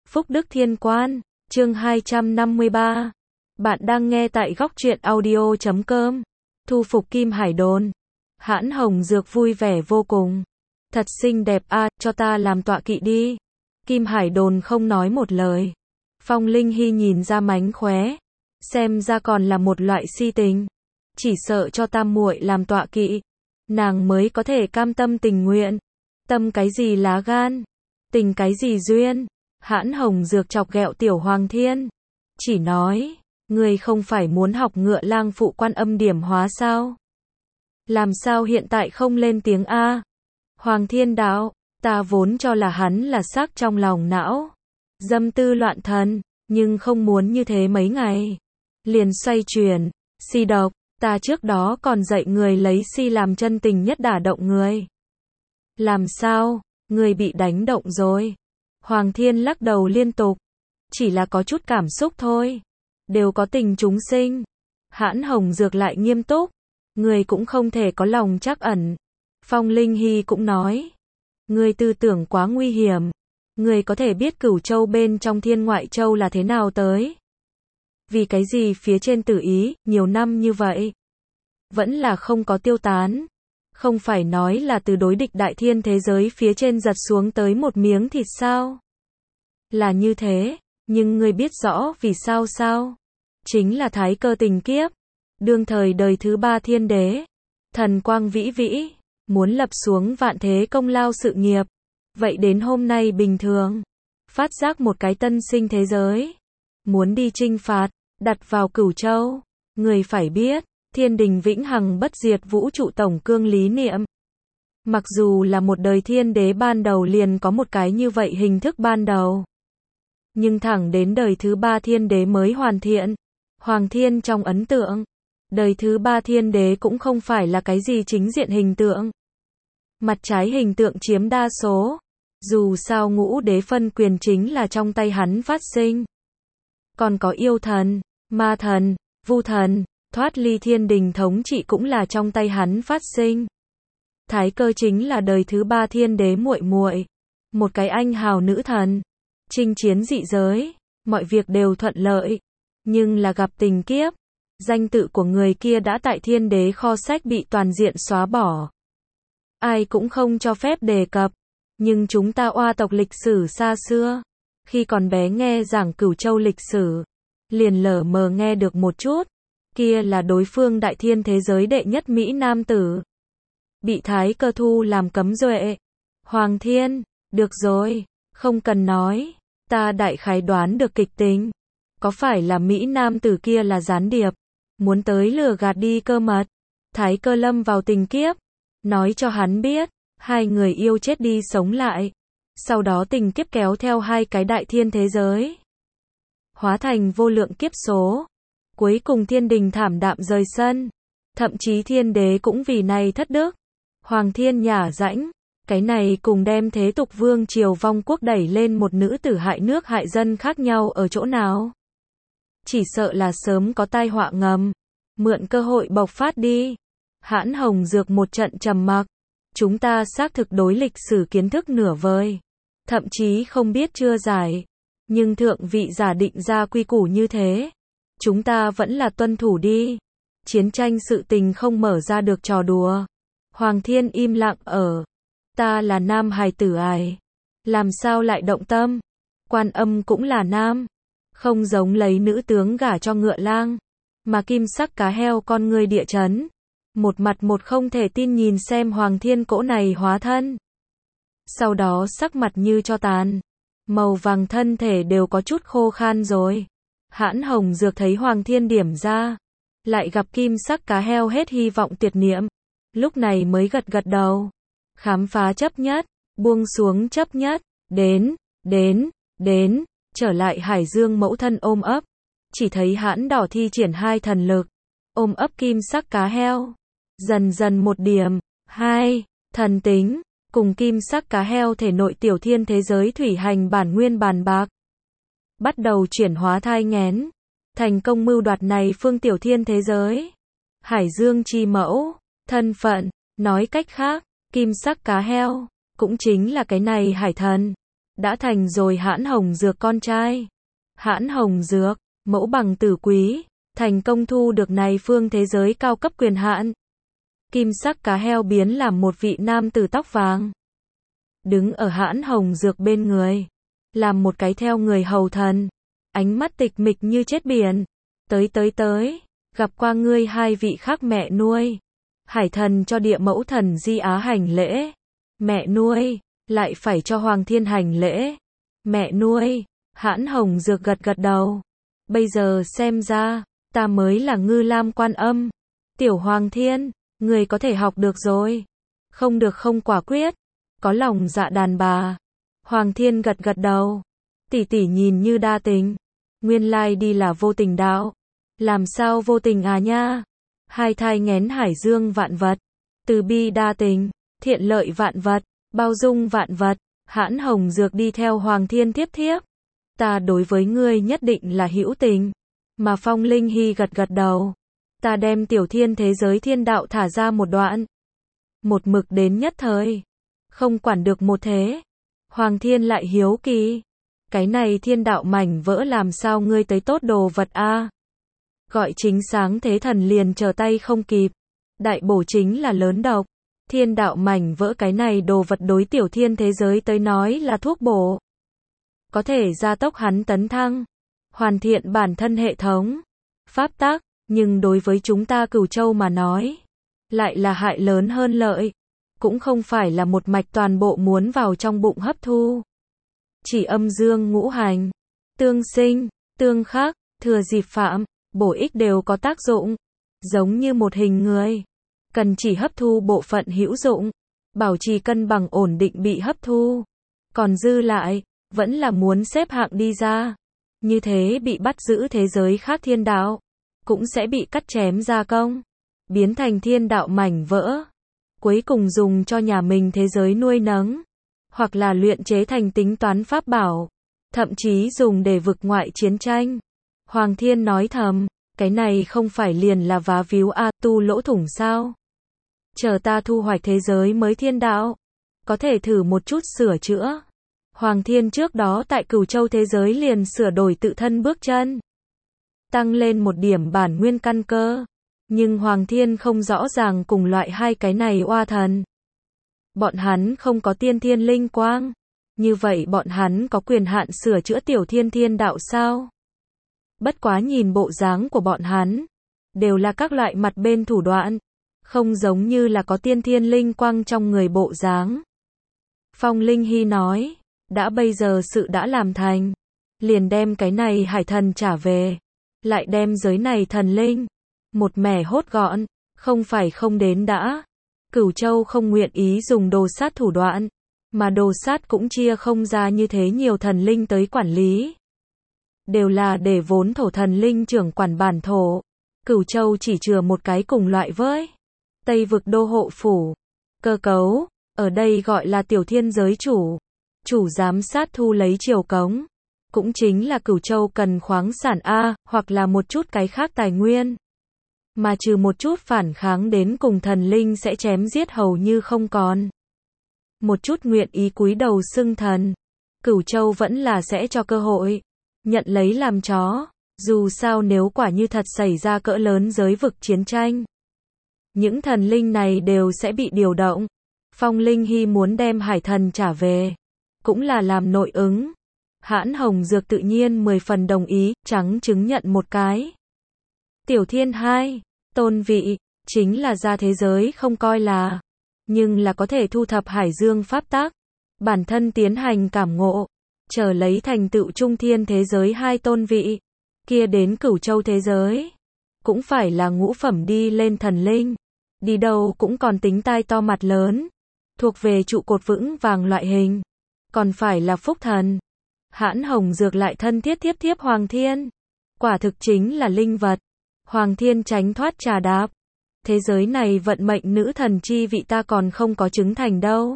Phúc Đức Thiên Quan, chương 253. Bạn đang nghe tại góc truyện audio.com. Thu phục Kim Hải Đồn. Hãn Hồng Dược vui vẻ vô cùng. Thật xinh đẹp a, cho ta làm tọa kỵ đi. Kim Hải Đồn không nói một lời. Phong Linh Hy nhìn ra mánh khóe. Xem ra còn là một loại si tình. Chỉ sợ cho tam muội làm tọa kỵ, nàng mới có thể cam tâm tình nguyện. Tâm cái gì lá gan, tình cái gì duyên. Hãn Hồng Dược chọc ghẹo Tiểu Hoàng Thiên. Chỉ nói, ngươi không phải muốn học Ngựa Lang phụ Quan Âm điểm hóa sao? Làm sao hiện tại không lên tiếng a? Hoàng Thiên đạo, ta vốn cho là hắn là xác trong lòng não, dâm tư loạn thần, nhưng không muốn như thế mấy ngày. Liền xoay chuyển, si độc, ta trước đó còn dạy người lấy si làm chân tình nhất đả động người. Làm sao, người bị đánh động rồi? Hoàng Thiên lắc đầu liên tục. Chỉ là có chút cảm xúc thôi. Đều có tình chúng sinh. Hãn Hồng Dược lại nghiêm túc. Người cũng không thể có lòng trắc ẩn. Phong Linh Hy cũng nói. Người tư tưởng quá nguy hiểm. Người có thể biết Cửu Châu bên trong Thiên Ngoại Châu là thế nào tới. Vì cái gì phía trên Tử Ý, nhiều năm như vậy, vẫn là không có tiêu tán. Không phải nói là từ đối địch đại thiên thế giới phía trên giật xuống tới một miếng thịt sao? Là như thế, nhưng ngươi biết rõ vì sao sao? Chính là thái cơ tình kiếp. Đương thời đời thứ 3 thiên đế, thần quang vĩ vĩ, muốn lập xuống vạn thế công lao sự nghiệp. Vậy đến hôm nay bình thường, phát giác một cái tân sinh thế giới, muốn đi chinh phạt, đặt vào Cửu Châu. Người phải biết, thiên đình vĩnh hằng bất diệt vũ trụ tổng cương lý niệm. Mặc dù là một đời thiên đế ban đầu liền có một cái như vậy hình thức ban đầu, nhưng thẳng đến đời thứ 3 thiên đế mới hoàn thiện. Hoàng Thiên trong ấn tượng, đời thứ 3 thiên đế cũng không phải là cái gì chính diện hình tượng. Mặt trái hình tượng chiếm đa số. Dù sao ngũ đế phân quyền chính là trong tay hắn phát sinh. Còn có yêu thần, ma thần, vu thần, thoát ly thiên đình thống trị cũng là trong tay hắn phát sinh. Thái cơ chính là đời thứ 3 thiên đế muội muội, một cái anh hào nữ thần, chinh chiến dị giới, mọi việc đều thuận lợi, nhưng là gặp tình kiếp, danh tự của người kia đã tại thiên đế kho sách bị toàn diện xóa bỏ. Ai cũng không cho phép đề cập, nhưng chúng ta oa tộc lịch sử xa xưa, khi còn bé nghe giảng Cửu Châu lịch sử, liền lờ mờ nghe được một chút. Kia là đối phương đại thiên thế giới đệ nhất Mỹ nam tử, bị thái cơ thu làm cấm duệ. Hoàng Thiên, được rồi, không cần nói, ta đại khái đoán được kịch tính. Có phải là Mỹ nam tử kia là gián điệp, muốn tới lừa gạt đi cơ mật. Thái cơ lâm vào tình kiếp, nói cho hắn biết, hai người yêu chết đi sống lại. Sau đó tình kiếp kéo theo hai cái đại thiên thế giới, hóa thành vô lượng kiếp số. Cuối cùng thiên đình thảm đạm rời sân. Thậm chí thiên đế cũng vì này thất đức. Hoàng Thiên nhả rãnh. Cái này cùng đem thế tục vương triều vong quốc đẩy lên một nữ tử hại nước hại dân khác nhau ở chỗ nào? Chỉ sợ là sớm có tai họa ngầm. Mượn cơ hội bộc phát đi. Hãn Hồng Dược một trận trầm mặc. Chúng ta xác thực đối lịch sử kiến thức nửa vời. Thậm chí không biết chưa giải. Nhưng thượng vị giả định ra quy củ như thế. Chúng ta vẫn là tuân thủ đi. Chiến tranh sự tình không mở ra được trò đùa. Hoàng Thiên im lặng ở. Ta là nam hài tử ải. Làm sao lại động tâm? Quan Âm cũng là nam. Không giống lấy nữ tướng gả cho Ngựa Lang. Mà kim sắc cá heo con ngươi địa chấn. Một mặt một không thể tin nhìn xem Hoàng Thiên cỗ này hóa thân. Sau đó sắc mặt như cho tàn. Màu vàng thân thể đều có chút khô khan rồi. Hãn Hồng Dược thấy Hoàng Thiên điểm ra, lại gặp kim sắc cá heo hết hy vọng tuyệt niệm, lúc này mới gật gật đầu. Khám phá chấp nhất, buông xuống chấp nhất, đến, trở lại Hải Dương mẫu thân ôm ấp, chỉ thấy Hãn Đỏ thi triển hai thần lực, ôm ấp kim sắc cá heo, dần dần một điểm, hai, thần tính, cùng kim sắc cá heo thể nội tiểu thiên thế giới thủy hành bản nguyên bàn bạc. Bắt đầu chuyển hóa thai nghén, thành công mưu đoạt này phương tiểu thiên thế giới. Hải Dương chi mẫu, thân phận, nói cách khác, kim sắc cá heo, cũng chính là cái này hải thần. đã thành rồi Hãn Hồng Dược con trai. Hãn Hồng Dược, mẫu bằng tử quý, thành công thu được này phương thế giới cao cấp quyền hạn. Kim sắc cá heo biến làm một vị nam tử tóc vàng. Đứng ở Hãn Hồng Dược bên người. Làm một cái theo người hầu thần. Ánh mắt tịch mịch như chết biển. Tới. Gặp qua ngươi hai vị khác mẹ nuôi. Hải thần cho địa mẫu thần Di Á hành lễ. Mẹ nuôi, lại phải cho Hoàng Thiên hành lễ. Mẹ nuôi, Hãn Hồng Dược gật đầu. Bây giờ xem ra, ta mới là Ngư Lam Quan Âm. Tiểu Hoàng Thiên, người có thể học được rồi. Không được không quả quyết. Có lòng dạ đàn bà. Hoàng Thiên gật đầu. Tỷ tỷ nhìn như đa tình. Nguyên lai đi là vô tình đạo. Làm sao vô tình à nha? Hai thai nghén hải dương vạn vật. Từ bi đa tình, thiện lợi vạn vật, bao dung vạn vật. Hãn Hồng Dược đi theo Hoàng Thiên tiếp. Ta đối với ngươi nhất định là hữu tình. Mà Phong Linh Hy gật đầu. Ta đem tiểu thiên thế giới thiên đạo thả ra một đoạn. Một mực đến nhất thời. Không quản được một thế. Hoàng Thiên lại hiếu kỳ. Cái này thiên đạo mảnh vỡ làm sao ngươi tới tốt đồ vật a? Gọi chính sáng thế thần liền trở tay không kịp. Đại bổ chính là lớn độc. Thiên đạo mảnh vỡ cái này đồ vật đối tiểu thiên thế giới tới nói là thuốc bổ. Có thể gia tốc hắn tấn thăng. Hoàn thiện bản thân hệ thống. Pháp tắc, nhưng đối với chúng ta Cửu Châu mà nói. Lại là hại lớn hơn lợi. Cũng không phải là một mạch toàn bộ muốn vào trong bụng hấp thu. Chỉ âm dương ngũ hành. Tương sinh, tương khắc, thừa dịp phạm, bổ ích đều có tác dụng. Giống như một hình người. Cần chỉ hấp thu bộ phận hữu dụng. Bảo trì cân bằng ổn định bị hấp thu. Còn dư lại, vẫn là muốn xếp hạng đi ra. Như thế bị bắt giữ thế giới khác thiên đạo. Cũng sẽ bị cắt chém gia công. Biến thành thiên đạo mảnh vỡ. Cuối cùng dùng cho nhà mình thế giới nuôi nấng. Hoặc là luyện chế thành tính toán pháp bảo. Thậm chí dùng để vực ngoại chiến tranh. Hoàng Thiên nói thầm. Cái này không phải liền là vá víu tu lỗ thủng sao? Chờ ta thu hoạch thế giới mới thiên đạo. Có thể thử một chút sửa chữa. Hoàng Thiên trước đó tại Cửu Châu thế giới liền sửa đổi tự thân bước chân. Tăng lên một điểm bản nguyên căn cơ. Nhưng Hoàng Thiên không rõ ràng cùng loại hai cái này oa thần. Bọn hắn không có tiên thiên linh quang. Như vậy bọn hắn có quyền hạn sửa chữa tiểu thiên đạo sao? Bất quá nhìn bộ dáng của bọn hắn. Đều là các loại mặt bên thủ đoạn. Không giống như là có tiên thiên linh quang trong người bộ dáng. Phong Linh Hy nói. Đã bây giờ sự đã làm thành. Liền đem cái này hải thần trả về. Lại đem giới này thần linh. Một mẻ hốt gọn. Không phải không đến đã. Cửu Châu không nguyện ý dùng đồ sát thủ đoạn. Mà đồ sát cũng chia không ra như thế nhiều thần linh tới quản lý. Đều là để vốn thổ thần linh trưởng quản bản thổ. Cửu Châu chỉ chừa một cái cùng loại với Tây vực đô hộ phủ. Cơ cấu, ở đây gọi là tiểu thiên giới chủ. Chủ giám sát thu lấy triều cống. Cũng chính là Cửu Châu cần khoáng sản hoặc là một chút cái khác tài nguyên. Mà trừ một chút phản kháng đến cùng thần linh sẽ chém giết hầu như không còn. Một chút nguyện ý cúi đầu xưng thần. Cửu Châu vẫn là sẽ cho cơ hội. Nhận lấy làm chó. Dù sao nếu quả như thật xảy ra cỡ lớn giới vực chiến tranh. Những thần linh này đều sẽ bị điều động. Phong Linh Hy muốn đem hải thần trả về. Cũng là làm nội ứng. Hãn Hồng Dược tự nhiên 10 phần đồng ý, trắng chứng nhận một cái. Tiểu Thiên 2, tôn vị, chính là ra thế giới không coi là. Nhưng là có thể thu thập hải dương pháp tắc. Bản thân tiến hành cảm ngộ. Trở lấy thành tựu trung thiên thế giới 2 tôn vị. Kia đến Cửu Châu thế giới. Cũng phải là ngũ phẩm đi lên thần linh. Đi đâu cũng còn tính tai to mặt lớn. Thuộc về trụ cột vững vàng loại hình. Còn phải là phúc thần. Hãn Hồng Dược lại thân thiết tiếp Hoàng Thiên. Quả thực chính là linh vật. Hoàng Thiên tránh thoát trà đạp. Thế giới này vận mệnh nữ thần chi vị ta còn không có chứng thành đâu.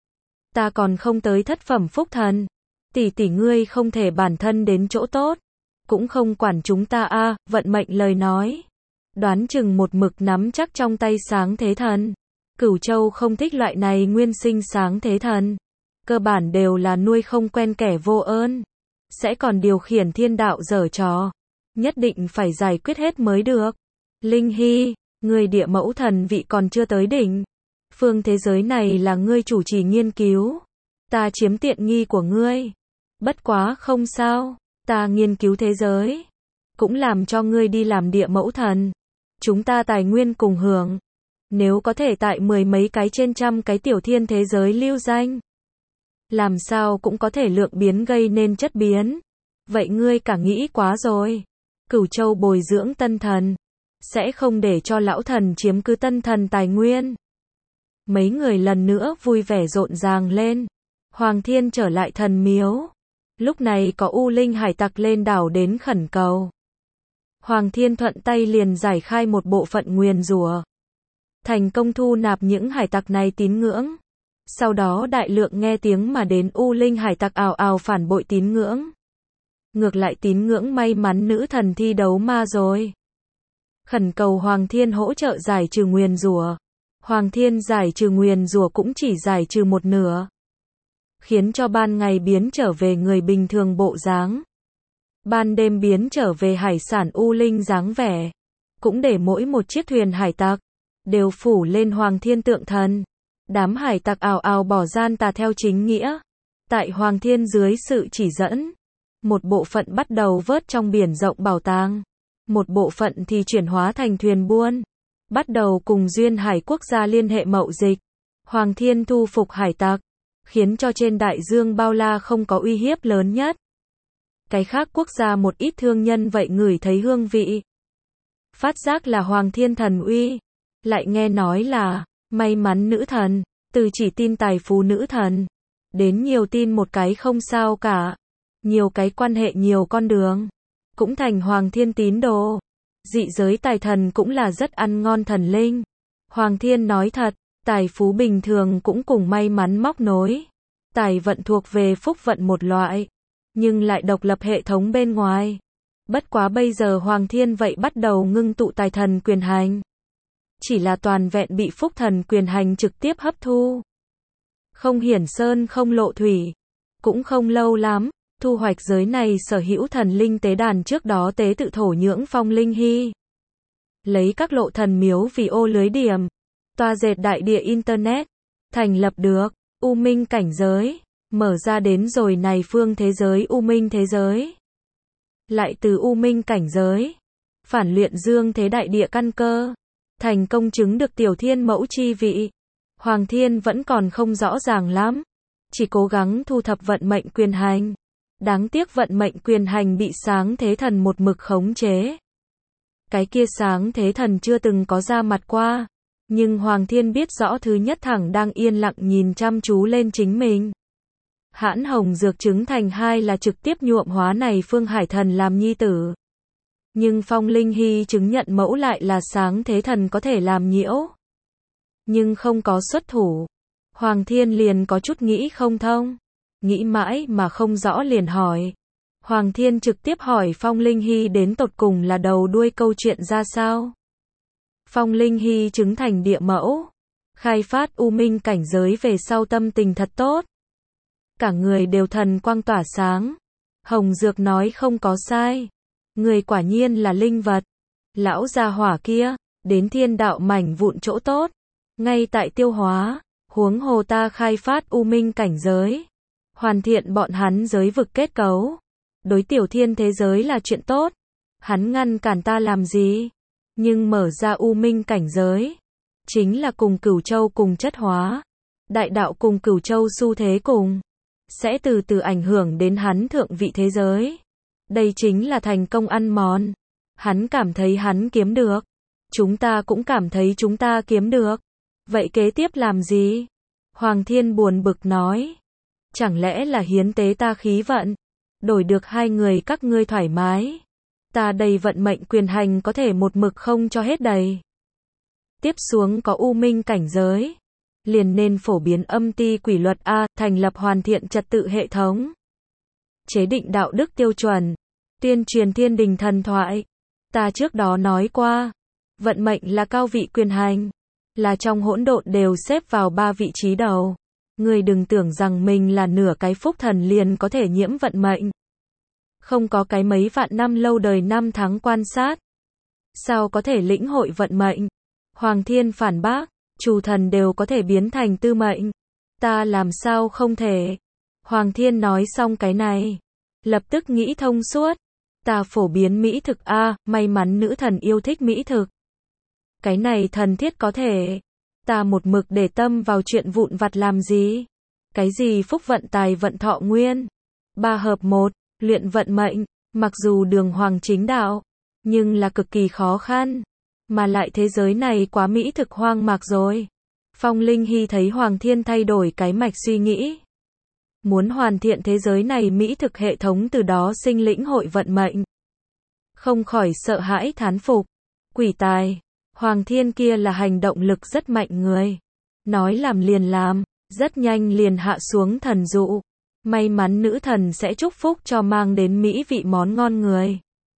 Ta còn không tới thất phẩm phúc thần. Tỷ ngươi không thể bản thân đến chỗ tốt. Cũng không quản chúng ta vận mệnh lời nói. Đoán chừng một mực nắm chắc trong tay sáng thế thần. Cửu Châu không thích loại này nguyên sinh sáng thế thần. cơ bản đều là nuôi không quen kẻ vô ơn. Sẽ còn điều khiển thiên đạo giở trò. Nhất định phải giải quyết hết mới được. Linh Hy, người địa mẫu thần vị còn chưa tới đỉnh. Phương thế giới này là ngươi chủ trì nghiên cứu. Ta chiếm tiện nghi của ngươi. Bất quá không sao, ta nghiên cứu thế giới. Cũng làm cho ngươi đi làm địa mẫu thần. Chúng ta tài nguyên cùng hưởng. Nếu có thể tại 10 mấy cái trên trăm cái tiểu thiên thế giới lưu danh. Làm sao cũng có thể lượng biến gây nên chất biến. Vậy ngươi cả nghĩ quá rồi. Cửu Châu bồi dưỡng tân thần. Sẽ không để cho lão thần chiếm cứ tân thần tài nguyên. Mấy người lần nữa vui vẻ rộn ràng lên. Hoàng Thiên trở lại thần miếu. Lúc này có U Linh hải tặc lên đảo đến khẩn cầu. Hoàng Thiên thuận tay liền giải khai một bộ phận nguyền rủa. Thành công thu nạp những hải tặc này tín ngưỡng. Sau đó đại lượng nghe tiếng mà đến U Linh hải tặc ào ào phản bội tín ngưỡng. Ngược lại tín ngưỡng may mắn nữ thần thi đấu ma rồi. Khẩn cầu Hoàng Thiên hỗ trợ giải trừ nguyền rủa. Hoàng Thiên giải trừ nguyền rủa cũng chỉ giải trừ một nửa. Khiến cho ban ngày biến trở về người bình thường bộ dáng. Ban đêm biến trở về hải sản U Linh dáng vẻ. Cũng để mỗi một chiếc thuyền hải tặc đều phủ lên Hoàng Thiên tượng thần. Đám hải tặc ào ào bỏ gian tà theo chính nghĩa. Tại Hoàng Thiên dưới sự chỉ dẫn, một bộ phận bắt đầu vớt trong biển rộng bảo tàng. Một bộ phận thì chuyển hóa thành thuyền buôn. Bắt đầu cùng duyên hải quốc gia liên hệ mậu dịch. Hoàng Thiên thu phục hải tặc. Khiến cho trên đại dương bao la không có uy hiếp lớn nhất. Cái khác quốc gia một ít thương nhân vậy ngửi thấy hương vị. Phát giác là Hoàng Thiên thần uy. Lại nghe nói là may mắn nữ thần. Từ chỉ tin tài phú nữ thần. Đến nhiều tin một cái không sao cả. Nhiều cái quan hệ nhiều con đường. Cũng thành Hoàng Thiên tín đồ. Dị giới tài thần cũng là rất ăn ngon thần linh. Hoàng Thiên nói thật, tài phú bình thường cũng cùng may mắn móc nối. Tài vận thuộc về phúc vận một loại, nhưng lại độc lập hệ thống bên ngoài. Bất quá bây giờ Hoàng Thiên vậy bắt đầu ngưng tụ tài thần quyền hành. Chỉ là toàn vẹn bị phúc thần quyền hành trực tiếp hấp thu. Không hiển sơn không lộ thủy. Cũng không lâu lắm, thu hoạch giới này sở hữu thần linh tế đàn trước đó tế tự thổ nhưỡng Phong Linh Hy. Lấy các lộ thần miếu vì ô lưới điểm. Toa dệt đại địa Internet. Thành lập được U Minh cảnh giới. Mở ra đến rồi này phương thế giới U Minh thế giới. Lại từ U Minh cảnh giới. Phản luyện dương thế đại địa căn cơ. Thành công chứng được tiểu thiên mẫu chi vị. Hoàng Thiên vẫn còn không rõ ràng lắm. Chỉ cố gắng thu thập vận mệnh quyền hành. Đáng tiếc vận mệnh quyền hành bị sáng thế thần một mực khống chế. Cái kia sáng thế thần chưa từng có ra mặt qua. Nhưng Hoàng Thiên biết rõ thứ nhất thẳng đang yên lặng nhìn chăm chú lên chính mình. Hãn Hồng Dược chứng thành hai là trực tiếp nhuộm hóa này Phương Hải Thần làm nhi tử. Nhưng Phong Linh Hy chứng nhận mẫu lại là sáng thế thần có thể làm nhiễu. Nhưng không có xuất thủ. Hoàng Thiên liền có chút nghĩ không thông. Nghĩ mãi mà không rõ liền hỏi. Hoàng Thiên trực tiếp hỏi Phong Linh Hy đến tột cùng là đầu đuôi câu chuyện ra sao. Phong Linh Hy chứng thành địa mẫu. Khai phát U Minh cảnh giới về sau tâm tình thật tốt. Cả người đều thần quang tỏa sáng. Hồng Dược nói không có sai. Người quả nhiên là linh vật. Lão gia hỏa kia, đến thiên đạo mảnh vụn chỗ tốt. Ngay tại tiêu hóa, huống hồ ta khai phát U Minh cảnh giới. Hoàn thiện bọn hắn giới vực kết cấu. Đối tiểu thiên thế giới là chuyện tốt. Hắn ngăn cản ta làm gì? Nhưng mở ra U Minh cảnh giới. Chính là cùng Cửu Châu cùng chất hóa. Đại đạo cùng Cửu Châu xu thế cùng. Sẽ từ từ ảnh hưởng đến hắn thượng vị thế giới. Đây chính là thành công ăn mòn. Hắn cảm thấy hắn kiếm được. Chúng ta cũng cảm thấy chúng ta kiếm được. Vậy kế tiếp làm gì? Hoàng Thiên buồn bực nói. Chẳng lẽ là hiến tế ta khí vận? Đổi được hai người các ngươi thoải mái. Ta đầy vận mệnh quyền hành có thể một mực không cho hết đầy. Tiếp xuống có U Minh cảnh giới. Liền nên phổ biến âm ti quỷ luật A, thành lập hoàn thiện trật tự hệ thống. Chế định đạo đức tiêu chuẩn. Tuyên truyền thiên đình thần thoại. Ta trước đó nói qua. Vận mệnh là cao vị quyền hành. Là trong hỗn độn đều xếp vào 3 vị trí đầu. Ngươi đừng tưởng rằng mình là nửa cái phúc thần liền có thể nhiễm vận mệnh. Không có cái mấy vạn năm lâu đời năm tháng quan sát. Sao có thể lĩnh hội vận mệnh? Hoàng Thiên phản bác, chủ thần đều có thể biến thành tư mệnh. Ta làm sao không thể? Hoàng Thiên nói xong cái này. Lập tức nghĩ thông suốt. Ta phổ biến mỹ thực may mắn nữ thần yêu thích mỹ thực. Cái này thần thiết có thể. Ta một mực để tâm vào chuyện vụn vặt làm gì? Cái gì phúc vận tài vận thọ nguyên? 3 hợp 1, luyện vận mệnh, mặc dù đường hoàng chính đạo, nhưng là cực kỳ khó khăn. Mà lại thế giới này quá mỹ thực hoang mạc rồi. Phong Linh Hy thấy Hoàng Thiên thay đổi cái mạch suy nghĩ. Muốn hoàn thiện thế giới này mỹ thực hệ thống từ đó sinh lĩnh hội vận mệnh. Không khỏi sợ hãi thán phục. Quỷ tài, Hoàng Thiên kia là hành động lực rất mạnh người. Nói làm liền làm, rất nhanh liền hạ xuống thần dụ. May mắn nữ thần sẽ chúc phúc cho mang đến mỹ vị món ngon người.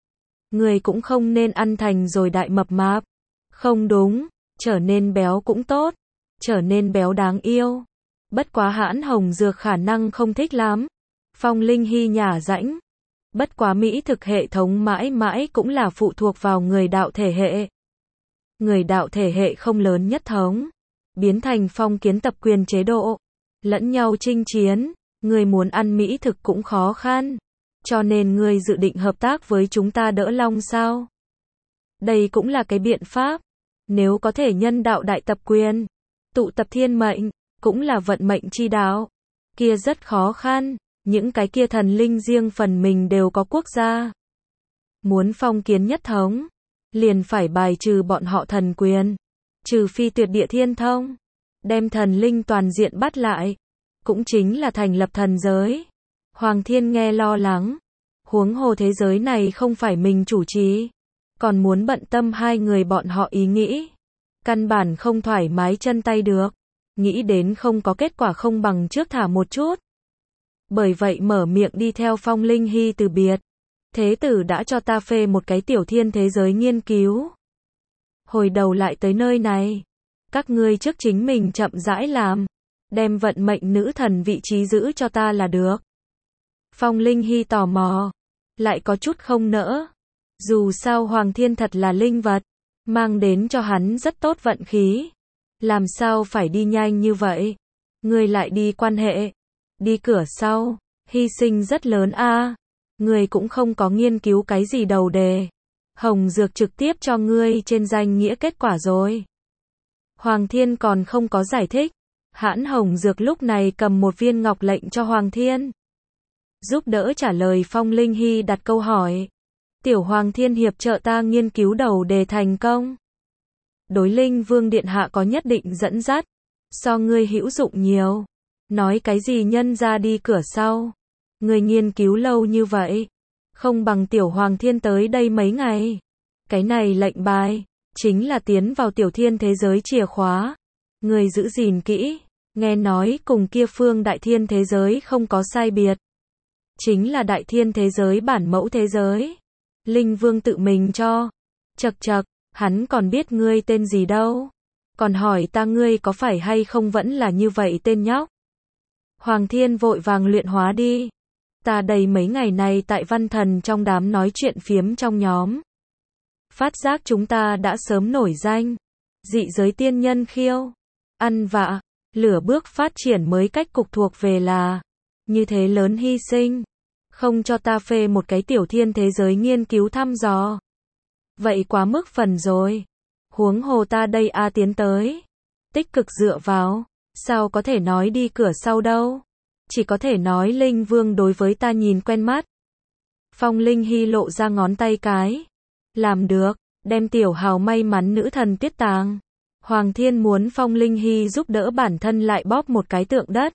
Người cũng không nên ăn thành rồi đại mập mạp. Không đúng, trở nên béo cũng tốt. Trở nên béo đáng yêu. Bất quá Hãn Hồng Dược khả năng không thích lắm. Phong Linh Hy nhả rãnh. Bất quá mỹ thực hệ thống mãi mãi cũng là phụ thuộc vào người đạo thể hệ. Người đạo thể hệ không lớn nhất thống. Biến thành phong kiến tập quyền chế độ. Lẫn nhau chinh chiến. Người muốn ăn mỹ thực cũng khó khăn. Cho nên người dự định hợp tác với chúng ta đỡ long sao? Đây cũng là cái biện pháp. Nếu có thể nhân đạo đại tập quyền. Tụ tập thiên mệnh. Cũng là vận mệnh chi đạo. Kia rất khó khăn. Những cái kia thần linh riêng phần mình đều có quốc gia. Muốn phong kiến nhất thống. Liền phải bài trừ bọn họ thần quyền. Trừ phi tuyệt địa thiên thông. Đem thần linh toàn diện bắt lại. Cũng chính là thành lập thần giới. Hoàng Thiên nghe lo lắng. Huống hồ thế giới này không phải mình chủ trì. Còn muốn bận tâm hai người bọn họ ý nghĩ. Căn bản không thoải mái chân tay được. Nghĩ đến không có kết quả không bằng trước thả một chút. Bởi vậy mở miệng đi theo Phong Linh Hy từ biệt. Thế tử đã cho ta phê một cái tiểu thiên thế giới nghiên cứu. Hồi đầu lại tới nơi này. Các ngươi trước chính mình chậm rãi làm. Đem vận mệnh nữ thần vị trí giữ cho ta là được. Phong Linh Hy tò mò. Lại có chút không nỡ. Dù sao Hoàng Thiên thật là linh vật. Mang đến cho hắn rất tốt vận khí. Làm sao phải đi nhanh như vậy? Ngươi lại đi quan hệ. Đi cửa sau. Hy sinh rất lớn Ngươi cũng không có nghiên cứu cái gì đầu đề. Hồng Dược trực tiếp cho ngươi trên danh nghĩa kết quả rồi. Hoàng Thiên còn không có giải thích. Hãn Hồng Dược lúc này cầm một viên ngọc lệnh cho Hoàng Thiên. Giúp đỡ trả lời Phong Linh Hy đặt câu hỏi. Tiểu Hoàng Thiên hiệp trợ ta nghiên cứu đầu đề thành công. Đối Linh Vương Điện Hạ có nhất định dẫn dắt. So ngươi hữu dụng nhiều. Nói cái gì nhân ra đi cửa sau. Ngươi nghiên cứu lâu như vậy. Không bằng Tiểu Hoàng Thiên tới đây mấy ngày. Cái này lệnh bài. Chính là tiến vào Tiểu Thiên thế giới chìa khóa. Ngươi giữ gìn kỹ. Nghe nói cùng kia phương Đại Thiên thế giới không có sai biệt. Chính là Đại Thiên thế giới bản mẫu thế giới. Linh Vương tự mình cho. Chậc chậc, hắn còn biết ngươi tên gì đâu. Còn hỏi ta ngươi có phải hay không vẫn là như vậy tên nhóc. Hoàng Thiên vội vàng luyện hóa đi. Ta đầy mấy ngày này tại Văn Thần trong đám nói chuyện phiếm trong nhóm. Phát giác chúng ta đã sớm nổi danh. Dị giới tiên nhân khiêu. Ăn vạ. Lửa bước phát triển mới cách cục thuộc về là. Như thế lớn hy sinh. Không cho ta phê một cái tiểu thiên thế giới nghiên cứu thăm dò. Vậy quá mức phần rồi. Huống hồ ta đây tiến tới. Tích cực dựa vào. Sao có thể nói đi cửa sau đâu. Chỉ có thể nói Linh Vương đối với ta nhìn quen mắt. Phong Linh Hy lộ ra ngón tay cái. Làm được. Đem tiểu hào may mắn nữ thần tiết tàng. Hoàng Thiên muốn Phong Linh Hy giúp đỡ bản thân lại bóp một cái tượng đất.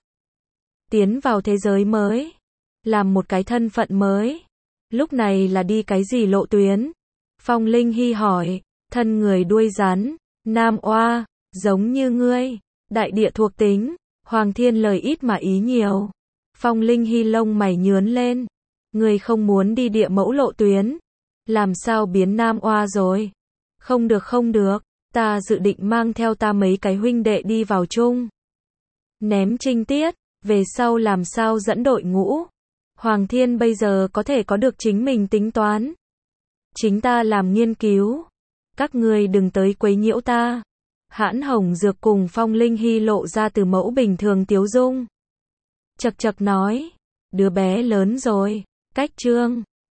Tiến vào thế giới mới. Làm một cái thân phận mới. Lúc này là đi cái gì lộ tuyến? Phong Linh Hy hỏi. Thân người đuôi rắn. Nam oa. Giống như ngươi. Đại địa thuộc tính. Hoàng Thiên lời ít mà ý nhiều. Phong Linh Hy lông mày nhướn lên. Ngươi không muốn đi địa mẫu lộ tuyến. Làm sao biến Nam oa rồi? Không được không được. Ta dự định mang theo ta mấy cái huynh đệ đi vào chung. Ném trinh tiết, về sau làm sao dẫn đội ngũ. Hoàng Thiên bây giờ có thể có được chính mình tính toán. Chính ta làm nghiên cứu. Các ngươi đừng tới quấy nhiễu ta. Hãn Hồng Dược cùng Phong Linh Hy lộ ra từ mẫu bình thường tiếu dung. Chậc chậc nói, đứa bé lớn rồi, cách trương.